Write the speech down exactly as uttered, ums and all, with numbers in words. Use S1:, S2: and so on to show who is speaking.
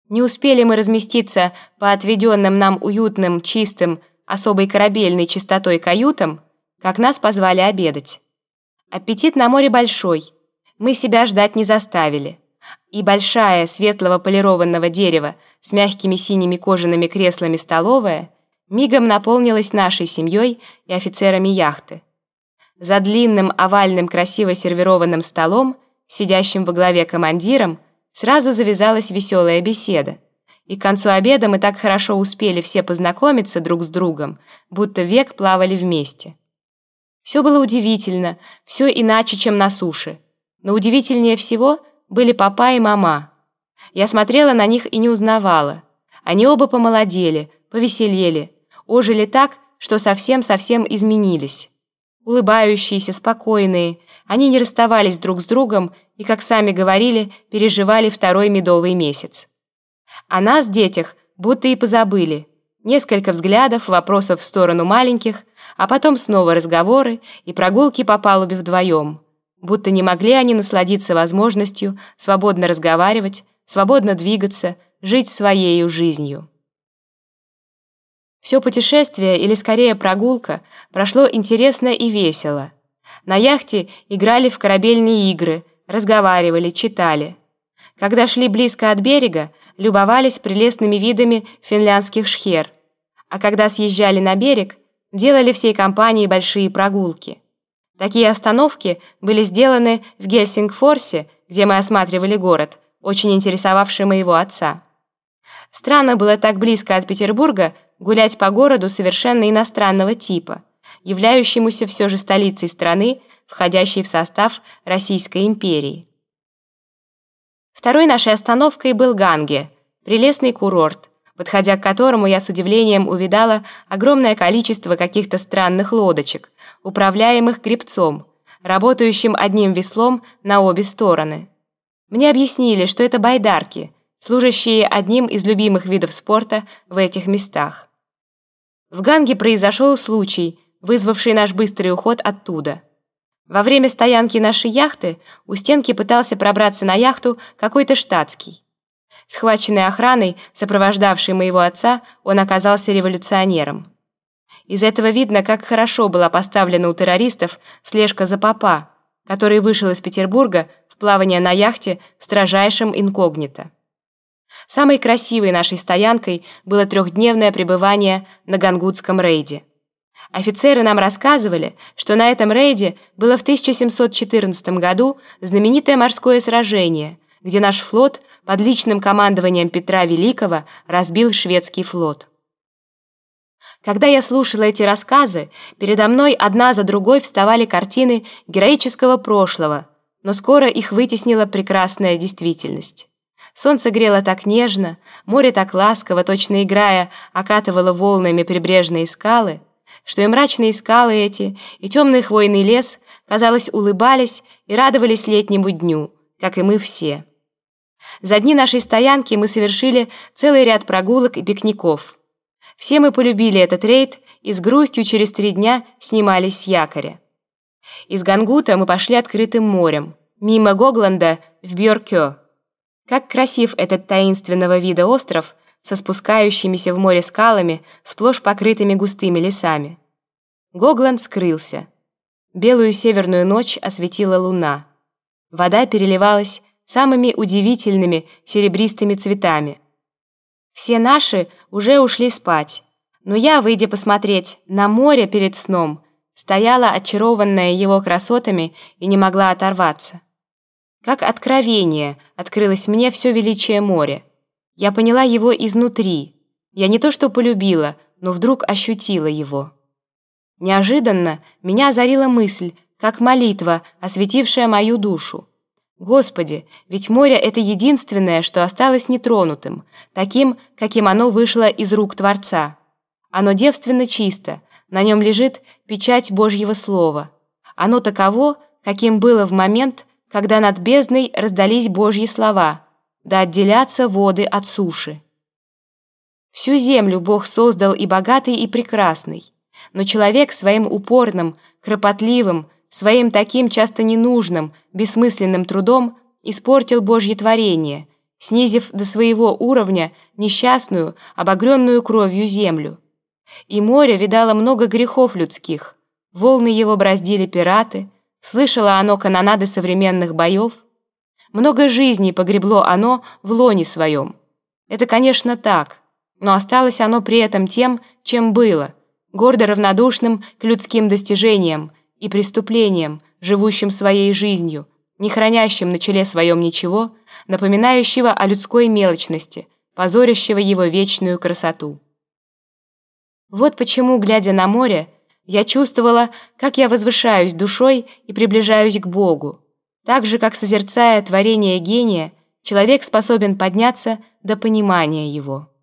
S1: Не успели мы разместиться по отведенным нам уютным, чистым, особой корабельной чистотой каютам, как нас позвали обедать. Аппетит на море большой, мы себя ждать не заставили, и большая, светлого полированного дерева с мягкими синими кожаными креслами столовая мигом наполнилась нашей семьей и офицерами яхты. За длинным овальным красиво сервированным столом, сидящим во главе командиром, сразу завязалась веселая беседа, и к концу обеда мы так хорошо успели все познакомиться друг с другом, будто век плавали вместе. Все было удивительно, все иначе, чем на суше, но удивительнее всего были папа и мама. Я смотрела на них и не узнавала. Они оба помолодели, повеселели, ожили так, что совсем-совсем изменились. Улыбающиеся, спокойные, они не расставались друг с другом и, как сами говорили, переживали второй медовый месяц. О нас, детях, будто и позабыли. Несколько взглядов, вопросов в сторону маленьких, а потом снова разговоры и прогулки по палубе вдвоем. Будто не могли они насладиться возможностью свободно разговаривать, свободно двигаться, жить своею жизнью. Все путешествие, или скорее прогулка, прошло интересно и весело. На яхте играли в корабельные игры, разговаривали, читали. Когда шли близко от берега, любовались прелестными видами финляндских шхер, а когда съезжали на берег, делали всей компанией большие прогулки. Такие остановки были сделаны в Гельсингфорсе, где мы осматривали город, очень интересовавший моего отца. Странно было так близко от Петербурга гулять по городу совершенно иностранного типа, являющемуся все же столицей страны, входящей в состав Российской империи. Второй нашей остановкой был Ганге, прелестный курорт, подходя к которому я с удивлением увидала огромное количество каких-то странных лодочек, управляемых гребцом, работающим одним веслом на обе стороны. Мне объяснили, что это байдарки, служащие одним из любимых видов спорта в этих местах. В Ганге произошел случай, вызвавший наш быстрый уход оттуда. Во время стоянки нашей яхты у стенки пытался пробраться на яхту какой-то штатский. Схваченный охраной, сопровождавшей моего отца, он оказался революционером. Из этого видно, как хорошо была поставлена у террористов слежка за папа, который вышел из Петербурга в плавание на яхте в строжайшем инкогнито. Самой красивой нашей стоянкой было трехдневное пребывание на Гангутском рейде. Офицеры нам рассказывали, что на этом рейде было в тысяча семьсот четырнадцатом году знаменитое морское сражение, где наш флот под личным командованием Петра Великого разбил шведский флот. Когда я слушала эти рассказы, передо мной одна за другой вставали картины героического прошлого, но скоро их вытеснила прекрасная действительность. Солнце грело так нежно, море так ласково, точно играя, окатывало волнами прибрежные скалы, что и мрачные скалы эти, и темный хвойный лес, казалось, улыбались и радовались летнему дню, как и мы все. За дни нашей стоянки мы совершили целый ряд прогулок и пикников. Все мы полюбили этот рейд и с грустью через три дня снимались с якоря. Из Гангута мы пошли открытым морем, мимо Гогланда в Бьоркё. Как красив этот таинственного вида остров со спускающимися в море скалами, сплошь покрытыми густыми лесами. Гогланд скрылся. Белую северную ночь осветила луна. Вода переливалась самыми удивительными серебристыми цветами. Все наши уже ушли спать, но я, выйдя посмотреть на море перед сном, стояла очарованная его красотами и не могла оторваться. Как откровение открылось мне все величие моря. Я поняла его изнутри. Я не то что полюбила, но вдруг ощутила его. Неожиданно меня озарила мысль, как молитва, осветившая мою душу. Господи, ведь море — это единственное, что осталось нетронутым, таким, каким оно вышло из рук Творца. Оно девственно чисто, на нем лежит печать Божьего Слова. Оно таково, каким было в момент, когда над бездной раздались Божьи слова: «Да отделятся воды от суши». Всю землю Бог создал и богатый, и прекрасный, но человек своим упорным, кропотливым, своим таким часто ненужным, бессмысленным трудом испортил Божье творение, снизив до своего уровня несчастную, обогренную кровью землю. И море видало много грехов людских, волны его бороздили пираты, слышало оно канонады современных боев, много жизней погребло оно в лоне своем. Это, конечно, так, но осталось оно при этом тем, чем было, гордо равнодушным к людским достижениям и преступлениям, живущим своей жизнью, не хранящим на челе своем ничего, напоминающего о людской мелочности, позорящего его вечную красоту. Вот почему, глядя на море, я чувствовала, как я возвышаюсь душой и приближаюсь к Богу. Так же, как созерцая творение гения, человек способен подняться до понимания его.